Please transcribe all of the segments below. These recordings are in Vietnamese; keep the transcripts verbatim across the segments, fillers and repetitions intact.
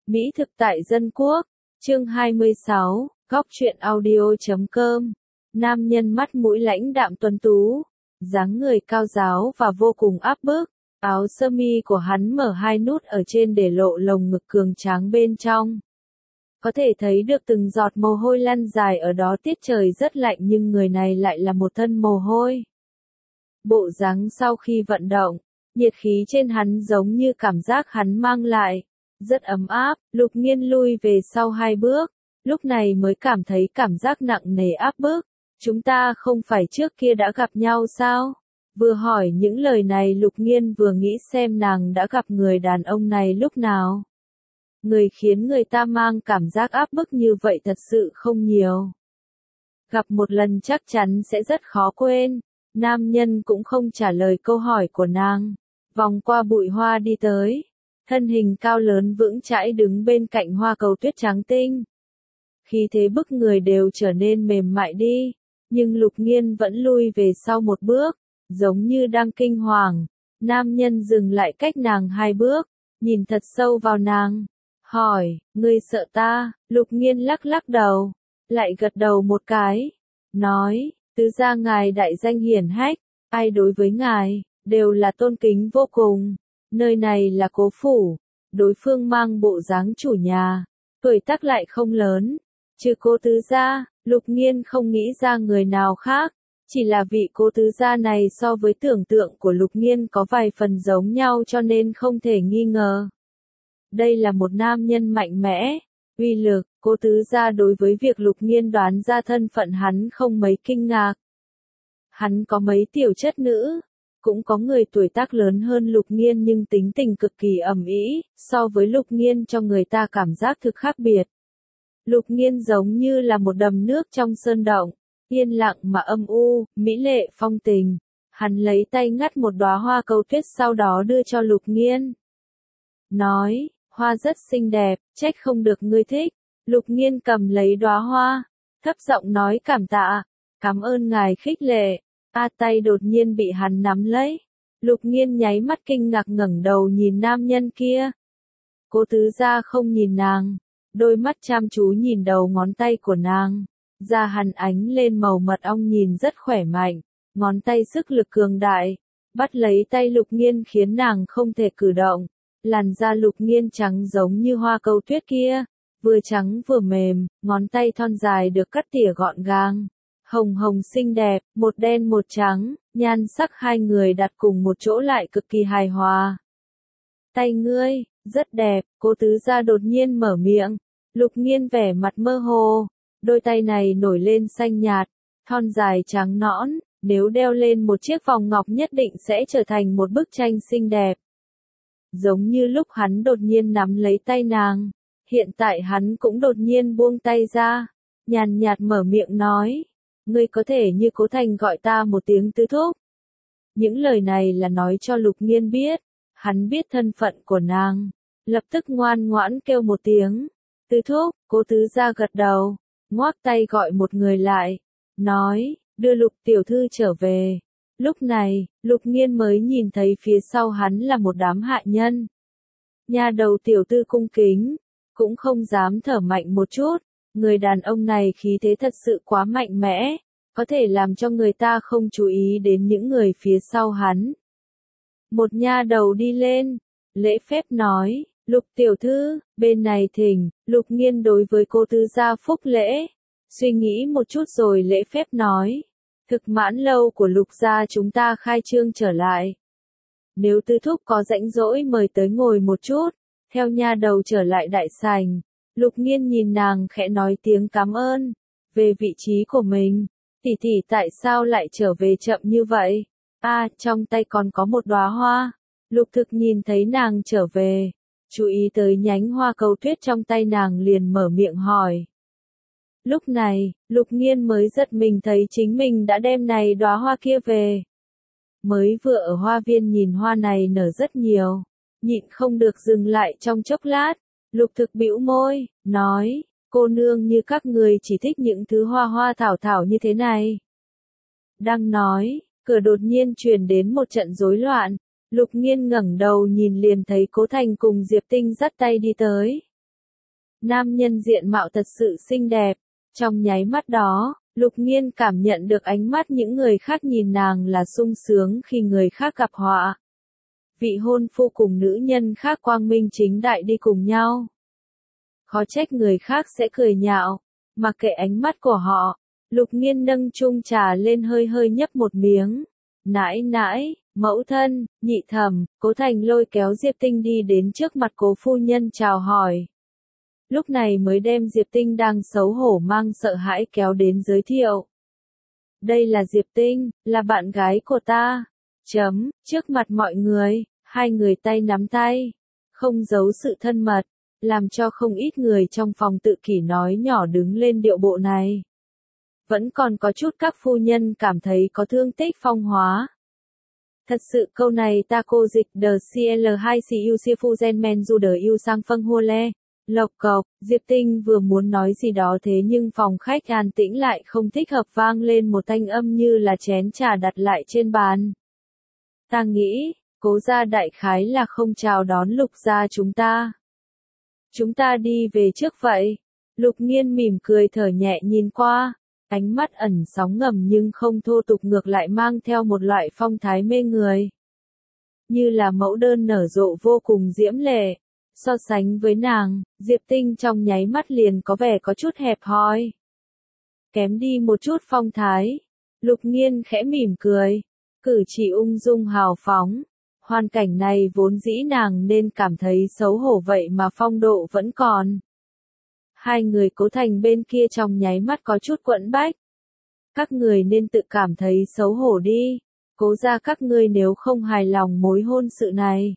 Mỹ thực tại dân quốc, chương hai mươi sáu, góc truyện audio chấm com. Nam nhân mắt mũi lãnh đạm tuấn tú, dáng người cao ráo và vô cùng áp bức, áo sơ mi của hắn mở hai nút ở trên để lộ lồng ngực cường tráng bên trong. Có thể thấy được từng giọt mồ hôi lăn dài ở đó, tiết trời rất lạnh nhưng người này lại là một thân mồ hôi. Bộ dáng sau khi vận động, nhiệt khí trên hắn giống như cảm giác hắn mang lại, rất ấm áp. Lục Nghiên lui về sau hai bước, lúc này mới cảm thấy cảm giác nặng nề áp bức. Chúng ta không phải trước kia đã gặp nhau sao? Vừa hỏi những lời này Lục Nghiên vừa nghĩ xem nàng đã gặp người đàn ông này lúc nào. Người khiến người ta mang cảm giác áp bức như vậy thật sự không nhiều. Gặp một lần chắc chắn sẽ rất khó quên. Nam nhân cũng không trả lời câu hỏi của nàng, vòng qua bụi hoa đi tới. Thân hình cao lớn vững chãi đứng bên cạnh hoa cầu tuyết trắng tinh. Khí thế bức người đều trở nên mềm mại đi, nhưng Lục Nghiên vẫn lui về sau một bước, giống như đang kinh hoàng. Nam nhân dừng lại cách nàng hai bước, nhìn thật sâu vào nàng, hỏi, ngươi sợ ta? Lục Nghiên lắc lắc đầu, lại gật đầu một cái, nói, tứ gia ngài đại danh hiển hách, ai đối với ngài, đều là tôn kính vô cùng. Nơi này là Cố phủ, đối phương mang bộ dáng chủ nhà, tuổi tác lại không lớn, trừ Cố tứ gia, Lục Nghiên không nghĩ ra người nào khác, chỉ là vị Cố tứ gia này so với tưởng tượng của Lục Nghiên có vài phần giống nhau cho nên không thể nghi ngờ. Đây là một nam nhân mạnh mẽ, uy lực. Cố tứ gia đối với việc Lục Nghiên đoán ra thân phận hắn không mấy kinh ngạc. Hắn có mấy tiểu chất nữ, cũng có người tuổi tác lớn hơn Lục Nghiên nhưng tính tình cực kỳ ầm ĩ, so với Lục Nghiên cho người ta cảm giác thực khác biệt. Lục Nghiên giống như là một đầm nước trong sơn động, yên lặng mà âm u, mỹ lệ phong tình. Hắn lấy tay ngắt một đóa hoa cầu tuyết sau đó đưa cho Lục Nghiên. Nói, hoa rất xinh đẹp, trách không được ngươi thích. Lục Nghiên cầm lấy đóa hoa, thấp giọng nói cảm tạ, cảm ơn ngài khích lệ. A tay đột nhiên bị hắn nắm lấy. Lục Nghiên nháy mắt kinh ngạc ngẩng đầu nhìn nam nhân kia. Cố tứ gia không nhìn nàng, đôi mắt chăm chú nhìn đầu ngón tay của nàng. Da hắn ánh lên màu mật ong nhìn rất khỏe mạnh, ngón tay sức lực cường đại, bắt lấy tay Lục Nghiên khiến nàng không thể cử động. Làn da Lục Nghiên trắng giống như hoa cầu tuyết kia, vừa trắng vừa mềm, ngón tay thon dài được cắt tỉa gọn gàng, hồng hồng xinh đẹp, một đen một trắng, nhan sắc hai người đặt cùng một chỗ lại cực kỳ hài hòa. Tay ngươi, rất đẹp. Cố tứ gia đột nhiên mở miệng. Lục Nghiên vẻ mặt mơ hồ, đôi tay này nổi lên xanh nhạt, thon dài trắng nõn, nếu đeo lên một chiếc vòng ngọc nhất định sẽ trở thành một bức tranh xinh đẹp. Giống như lúc hắn đột nhiên nắm lấy tay nàng, hiện tại hắn cũng đột nhiên buông tay ra, nhàn nhạt mở miệng nói, ngươi có thể như Cố Thành gọi ta một tiếng tứ thúc. Những lời này là nói cho Lục Nghiên biết, hắn biết thân phận của nàng, lập tức ngoan ngoãn kêu một tiếng, tứ thúc. Cố tứ gia gật đầu, ngoắc tay gọi một người lại, nói, đưa Lục tiểu thư trở về. Lúc này, Lục Nghiên mới nhìn thấy phía sau hắn là một đám hạ nhân. Nha đầu tiểu tư cung kính, cũng không dám thở mạnh một chút, người đàn ông này khí thế thật sự quá mạnh mẽ, có thể làm cho người ta không chú ý đến những người phía sau hắn. Một nha đầu đi lên, lễ phép nói, Lục tiểu thư, bên này thỉnh. Lục Nghiên đối với Cố tứ gia phúc lễ, suy nghĩ một chút rồi lễ phép nói, thực mãn lâu của Lục gia chúng ta khai trương trở lại. Nếu tứ thúc có rãnh rỗi mời tới ngồi một chút. Theo nha đầu trở lại đại sảnh, Lục Nghiên nhìn nàng khẽ nói tiếng cảm ơn, về vị trí của mình. Tỷ tỷ tại sao lại trở về chậm như vậy? A, à, trong tay còn có một đóa hoa. Lục Thực nhìn thấy nàng trở về, chú ý tới nhánh hoa cầu tuyết trong tay nàng liền mở miệng hỏi. Lúc này, Lục Nghiên mới giật mình thấy chính mình đã đem này đóa hoa kia về. Mới vừa ở hoa viên nhìn hoa này nở rất nhiều, nhịn không được dừng lại trong chốc lát. Lục Thực bĩu môi, nói, cô nương như các người chỉ thích những thứ hoa hoa thảo thảo như thế này. Đang nói, cửa đột nhiên truyền đến một trận rối loạn. Lục Nghiên ngẩng đầu nhìn liền thấy Cố Thành cùng Diệp Tinh dắt tay đi tới. Nam nhân diện mạo thật sự xinh đẹp. Trong nháy mắt đó, Lục Nghiên cảm nhận được ánh mắt những người khác nhìn nàng là sung sướng khi người khác gặp họa. Vị hôn phu cùng nữ nhân khác quang minh chính đại đi cùng nhau. Khó trách người khác sẽ cười nhạo, mặc kệ ánh mắt của họ. Lục Nghiên nâng chung trà lên hơi hơi nhấp một miếng. Nãi nãi, mẫu thân, nhị thẩm, Cố Thành lôi kéo Diệp Tinh đi đến trước mặt Cố phu nhân chào hỏi. Lúc này mới đem Diệp Tinh đang xấu hổ mang sợ hãi kéo đến giới thiệu. Đây là Diệp Tinh, là bạn gái của ta. Chấm, trước mặt mọi người, hai người tay nắm tay. Không giấu sự thân mật, làm cho không ít người trong phòng tự kỷ nói nhỏ đứng lên điệu bộ này. Vẫn còn có chút các phu nhân cảm thấy có thương tích phong hóa. Thật sự câu này ta cô dịch the cl hai cu siêu phu gen men du đờ yêu sang phân hua le. Lộc cộc, Diệp Tinh vừa muốn nói gì đó thế nhưng phòng khách an tĩnh lại không thích hợp vang lên một thanh âm như là chén trà đặt lại trên bàn. Ta nghĩ, Cố gia đại khái là không chào đón Lục gia chúng ta. Chúng ta đi về trước vậy. Lục Nghiên mỉm cười thở nhẹ nhìn qua. Ánh mắt ẩn sóng ngầm nhưng không thô tục ngược lại mang theo một loại phong thái mê người. Như là mẫu đơn nở rộ vô cùng diễm lệ. So sánh với nàng, Diệp Tinh trong nháy mắt liền có vẻ có chút hẹp hòi. Kém đi một chút phong thái. Lục Nghiên khẽ mỉm cười. Cử chỉ ung dung hào phóng. Hoàn cảnh này vốn dĩ nàng nên cảm thấy xấu hổ vậy mà phong độ vẫn còn. Hai người Cố Thành bên kia trong nháy mắt có chút quẫn bách. Các người nên tự cảm thấy xấu hổ đi. Cố gia các ngươi nếu không hài lòng mối hôn sự này.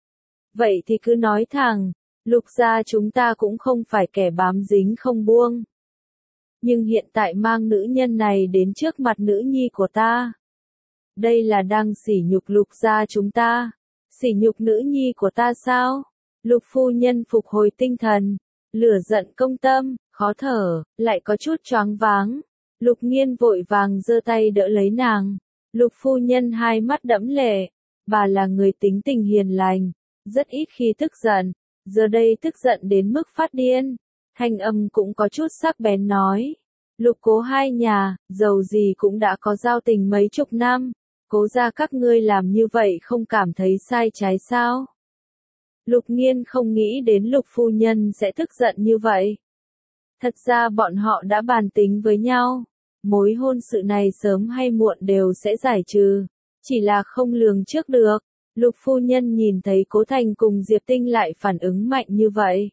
Vậy thì cứ nói thẳng, Lục gia chúng ta cũng không phải kẻ bám dính không buông. Nhưng hiện tại mang nữ nhân này đến trước mặt nữ nhi của ta. Đây là đang sỉ nhục Lục gia chúng ta. Sỉ nhục nữ nhi của ta sao? Lục phu nhân phục hồi tinh thần. Lửa giận công tâm, khó thở, lại có chút choáng váng. Lục Nghiên vội vàng giơ tay đỡ lấy nàng. Lục phu nhân hai mắt đẫm lệ. Bà là người tính tình hiền lành, rất ít khi tức giận. Giờ đây tức giận đến mức phát điên. Thanh âm cũng có chút sắc bén nói. Lục Cố hai nhà, dầu gì cũng đã có giao tình mấy chục năm. Cố gia các ngươi làm như vậy không cảm thấy sai trái sao? Lục Nghiên không nghĩ đến Lục phu nhân sẽ tức giận như vậy. Thật ra bọn họ đã bàn tính với nhau. Mối hôn sự này sớm hay muộn đều sẽ giải trừ. Chỉ là không lường trước được. Lục phu nhân nhìn thấy Cố Thành cùng Diệp Tinh lại phản ứng mạnh như vậy.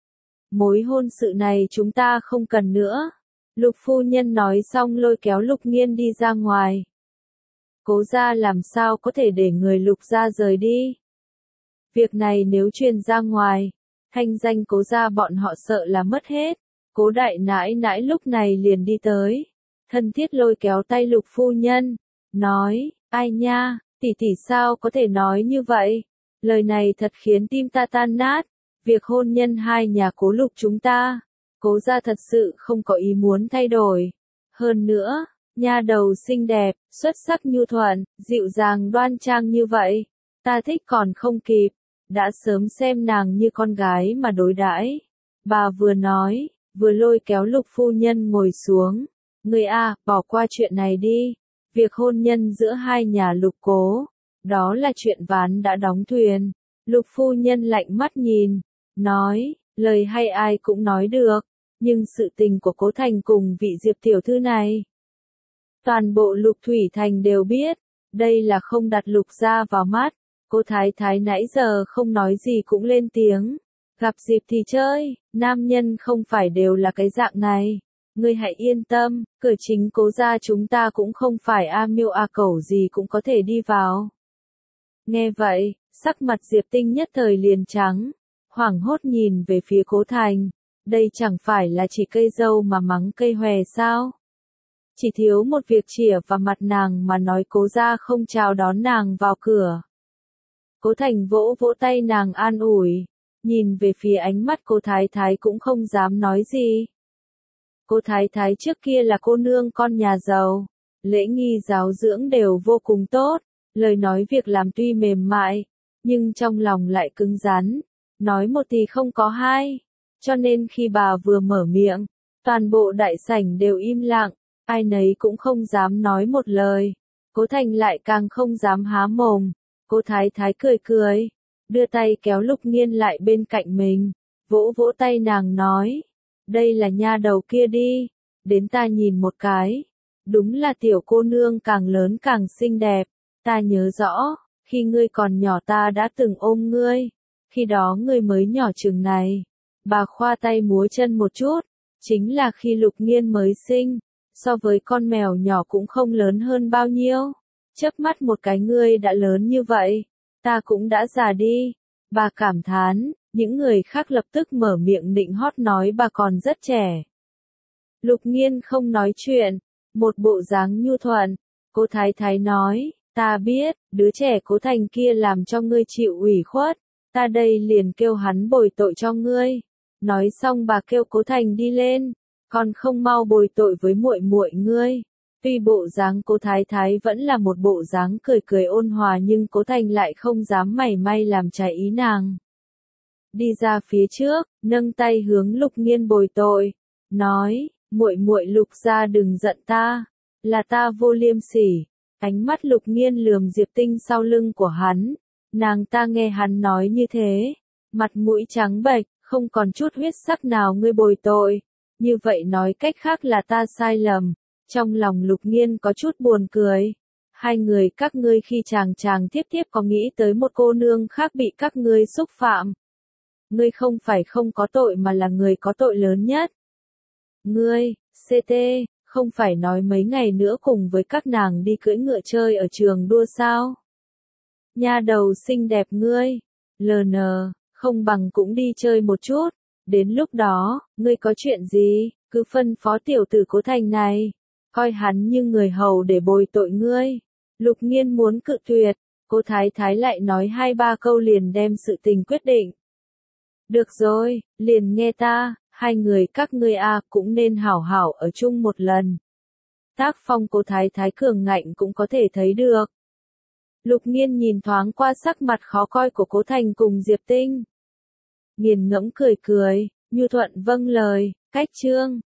Mối hôn sự này chúng ta không cần nữa. Lục phu nhân nói xong lôi kéo Lục Nghiên đi ra ngoài. Cố gia làm sao có thể để người Lục gia rời đi. Việc này nếu truyền ra ngoài, thanh danh Cố gia bọn họ sợ là mất hết. Cố đại nãi nãi lúc này liền đi tới. Thân thiết lôi kéo tay Lục phu nhân. Nói, ai nha, tỷ tỷ sao có thể nói như vậy. Lời này thật khiến tim ta tan nát. Việc hôn nhân hai nhà Cố Lục chúng ta. Cố gia thật sự không có ý muốn thay đổi. Hơn nữa, nha đầu xinh đẹp, xuất sắc nhu thuận, dịu dàng đoan trang như vậy. Ta thích còn không kịp. Đã sớm xem nàng như con gái mà đối đãi. Bà vừa nói, vừa lôi kéo Lục phu nhân ngồi xuống. Người a, bỏ qua chuyện này đi. Việc hôn nhân giữa hai nhà Lục Cố, đó là chuyện ván đã đóng thuyền. Lục phu nhân lạnh mắt nhìn, nói, lời hay ai cũng nói được, nhưng sự tình của Cố Thành cùng vị Diệp tiểu thư này, toàn bộ Lục Thủy Thành đều biết, đây là không đặt Lục gia vào mắt. Cô thái thái nãy giờ không nói gì cũng lên tiếng, gặp dịp thì chơi, nam nhân không phải đều là cái dạng này. Ngươi hãy yên tâm, cửa chính Cố gia chúng ta cũng không phải a miêu a cẩu gì cũng có thể đi vào. Nghe vậy, sắc mặt Diệp Tinh nhất thời liền trắng, hoảng hốt nhìn về phía Cố Thành. Đây chẳng phải là chỉ cây dâu mà mắng cây hòe sao? Chỉ thiếu một việc chĩa vào mặt nàng mà nói Cố gia không chào đón nàng vào cửa. Cố Thành vỗ vỗ tay nàng an ủi, nhìn về phía ánh mắt cô thái thái cũng không dám nói gì. Cô thái thái trước kia là cô nương con nhà giàu, lễ nghi giáo dưỡng đều vô cùng tốt, lời nói việc làm tuy mềm mại, nhưng trong lòng lại cứng rắn, nói một thì không có hai. cho nên khi bà vừa mở miệng, toàn bộ đại sảnh đều im lặng, ai nấy cũng không dám nói một lời. Cố Thành lại càng không dám há mồm. Cố Thái Thái cười cười, đưa tay kéo Lục Nghiên lại bên cạnh mình, vỗ vỗ tay nàng nói, đây là nha đầu kia đi, đến ta nhìn một cái. Đúng là tiểu cô nương càng lớn càng xinh đẹp, ta nhớ rõ, khi ngươi còn nhỏ ta đã từng ôm ngươi, khi đó ngươi mới nhỏ chừng này. Bà khoa tay múa chân một chút, chính là khi Lục Nghiên mới sinh, so với con mèo nhỏ cũng không lớn hơn bao nhiêu. Chớp mắt một cái ngươi đã lớn như vậy, ta cũng đã già đi. Bà cảm thán, những người khác lập tức mở miệng nịnh hót nói bà còn rất trẻ. Lục Nghiên không nói chuyện, một bộ dáng nhu thuận. Cố Thái Thái nói, ta biết, đứa trẻ Cố Thành kia làm cho ngươi chịu ủy khuất, ta đây liền kêu hắn bồi tội cho ngươi. Nói xong bà kêu Cố Thành đi lên, còn không mau bồi tội với muội muội ngươi. Tuy bộ dáng Cố Thái Thái vẫn là một bộ dáng cười cười ôn hòa nhưng Cố Thành lại không dám mảy may làm trái ý nàng. Đi ra phía trước, nâng tay hướng Lục Nghiên bồi tội, nói, muội muội Lục gia đừng giận ta, là ta vô liêm sỉ. Ánh mắt Lục Nghiên lườm Diệp Tinh sau lưng của hắn, nàng ta nghe hắn nói như thế, mặt mũi trắng bệch, không còn chút huyết sắc nào ngươi bồi tội, như vậy nói cách khác là ta sai lầm. Trong lòng Lục Nghiên có chút buồn cười. Hai người các ngươi khi chàng chàng tiếp tiếp có nghĩ tới một cô nương khác bị các ngươi xúc phạm. Ngươi không phải không có tội mà là người có tội lớn nhất. Ngươi, xê tê, không phải nói mấy ngày nữa cùng với các nàng đi cưỡi ngựa chơi ở trường đua sao? Nha đầu xinh đẹp ngươi, lờ nờ, không bằng cũng đi chơi một chút. Đến lúc đó, ngươi có chuyện gì, cứ phân phó tiểu tử Cố Thành này. Coi hắn như người hầu để bồi tội ngươi. Lục Nghiên muốn cự tuyệt, Cố Thái Thái lại nói hai ba câu liền đem sự tình quyết định. Được rồi, liền nghe ta, hai người các ngươi a à, cũng nên hảo hảo ở chung một lần. Tác phong Cố Thái Thái cường ngạnh cũng có thể thấy được. Lục Nghiên nhìn thoáng qua sắc mặt khó coi của Cố Thành cùng Diệp Tinh. Nghiền ngẫm cười cười, nhu thuận vâng lời, cách chương.